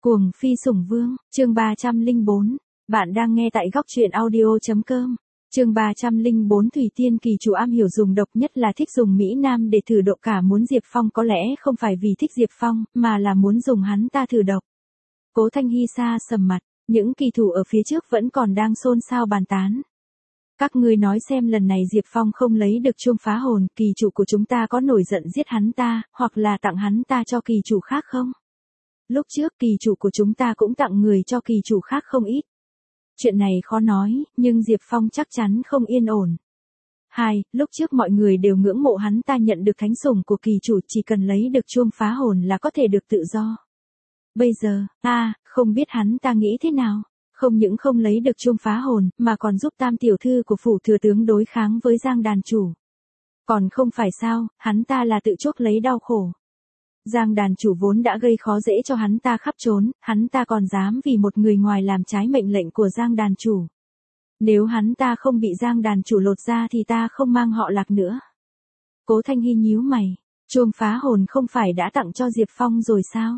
Cuồng phi sủng vương, chương 304. Bạn đang nghe tại góc truyện audio.com. Chương 304 Thủy Tiên kỳ chủ am hiểu dùng độc, nhất là thích dùng Mỹ Nam để thử độc. Cả muốn Diệp Phong có lẽ không phải vì thích Diệp Phong, mà là muốn dùng hắn ta thử độc. Cố Thanh Hy xa sầm mặt, những kỳ thủ ở phía trước vẫn còn đang xôn xao bàn tán. Các ngươi nói xem, lần này Diệp Phong không lấy được chuông phá hồn, kỳ chủ của chúng ta có nổi giận giết hắn ta, hoặc là tặng hắn ta cho kỳ chủ khác không? Lúc trước kỳ chủ của chúng ta cũng tặng người cho kỳ chủ khác không ít. Chuyện này khó nói, nhưng Diệp Phong chắc chắn không yên ổn. 2. Lúc trước mọi người đều ngưỡng mộ hắn ta nhận được thánh sủng của kỳ chủ, chỉ cần lấy được chuông phá hồn là có thể được tự do. Bây giờ, không biết hắn ta nghĩ thế nào. Không những không lấy được chuông phá hồn, mà còn giúp tam tiểu thư của phủ thừa tướng đối kháng với Giang đàn chủ. Còn không phải sao, hắn ta là tự chuốc lấy đau khổ. Giang đàn chủ vốn đã gây khó dễ cho hắn ta khắp trốn, hắn ta còn dám vì một người ngoài làm trái mệnh lệnh của Giang đàn chủ. Nếu hắn ta không bị Giang đàn chủ lột ra thì ta không mang họ Lạc nữa. Cố Thanh Hy nhíu mày, chuông phá hồn không phải đã tặng cho Diệp Phong rồi sao?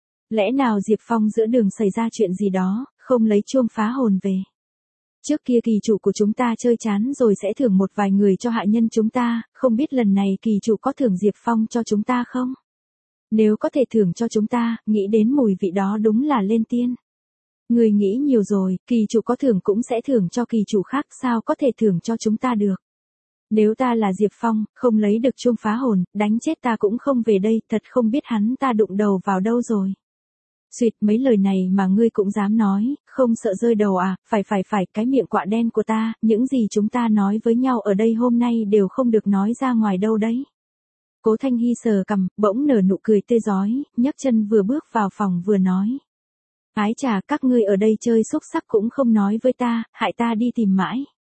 Lẽ nào Diệp Phong giữa đường xảy ra chuyện gì đó, không lấy chuông phá hồn về? Trước kia kỳ chủ của chúng ta chơi chán rồi sẽ thưởng một vài người cho hạ nhân chúng ta, không biết lần này kỳ chủ có thưởng Diệp Phong cho chúng ta không? Nếu có thể thưởng cho chúng ta, nghĩ đến mùi vị đó đúng là lên tiên. Người nghĩ nhiều rồi, kỳ chủ có thưởng cũng sẽ thưởng cho kỳ chủ khác, sao có thể thưởng cho chúng ta được? Nếu ta là Diệp Phong, không lấy được chuông phá hồn, đánh chết ta cũng không về đây, thật không biết hắn ta đụng đầu vào đâu rồi. Xuyệt, mấy lời này mà ngươi cũng dám nói, không sợ rơi đầu à? Phải, cái miệng quạ đen của ta, những gì chúng ta nói với nhau ở đây hôm nay đều không được nói ra ngoài đâu đấy. Cố Thanh Hy sờ cằm, bỗng nở nụ cười tươi rói, nhấc chân vừa bước vào phòng vừa nói. Ái chà, các ngươi ở đây chơi xúc sắc cũng không nói với ta, hại ta đi tìm mãi.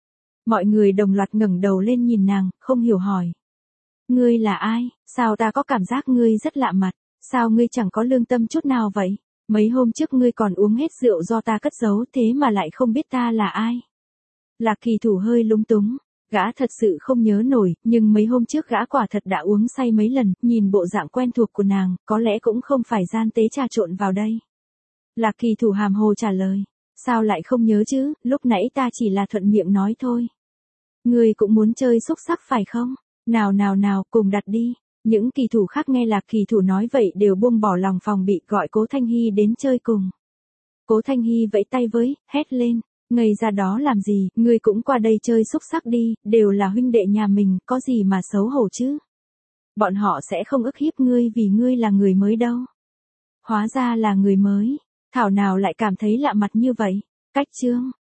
Mọi người đồng loạt ngẩng đầu lên nhìn nàng, không hiểu hỏi. Ngươi là ai? Sao ta có cảm giác ngươi rất lạ mặt? Sao ngươi chẳng có lương tâm chút nào vậy? Mấy hôm trước ngươi còn uống hết rượu do ta cất giấu, thế mà lại không biết ta là ai? Lạc kỳ thủ hơi lúng túng. Gã thật sự không nhớ nổi, nhưng mấy hôm trước gã quả thật đã uống say mấy lần, nhìn bộ dạng quen thuộc của nàng, có lẽ cũng không phải gian tế trà trộn vào đây. Lạc kỳ thủ hàm hồ trả lời. Sao lại không nhớ chứ, lúc nãy ta chỉ là thuận miệng nói thôi. Ngươi cũng muốn chơi xúc sắc phải không? Nào, cùng đặt đi. Những kỳ thủ khác nghe Lạc kỳ thủ nói vậy đều buông bỏ lòng phòng bị, gọi Cố Thanh Hy đến chơi cùng. Cố Thanh Hy vẫy tay với, hét lên. Ngây ra đó làm gì, ngươi cũng qua đây chơi xúc sắc đi, đều là huynh đệ nhà mình, có gì mà xấu hổ chứ. Bọn họ sẽ không ức hiếp ngươi vì ngươi là người mới đâu. Hóa ra là người mới, thảo nào lại cảm thấy lạ mặt như vậy. Cách chương,